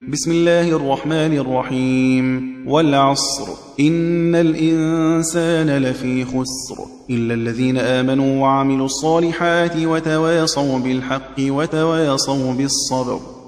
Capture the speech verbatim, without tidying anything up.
بسم الله الرحمن الرحيم والعصر إن الإنسان لفي خسر إلا الذين آمنوا وعملوا الصالحات وتواصوا بالحق وتواصوا بالصبر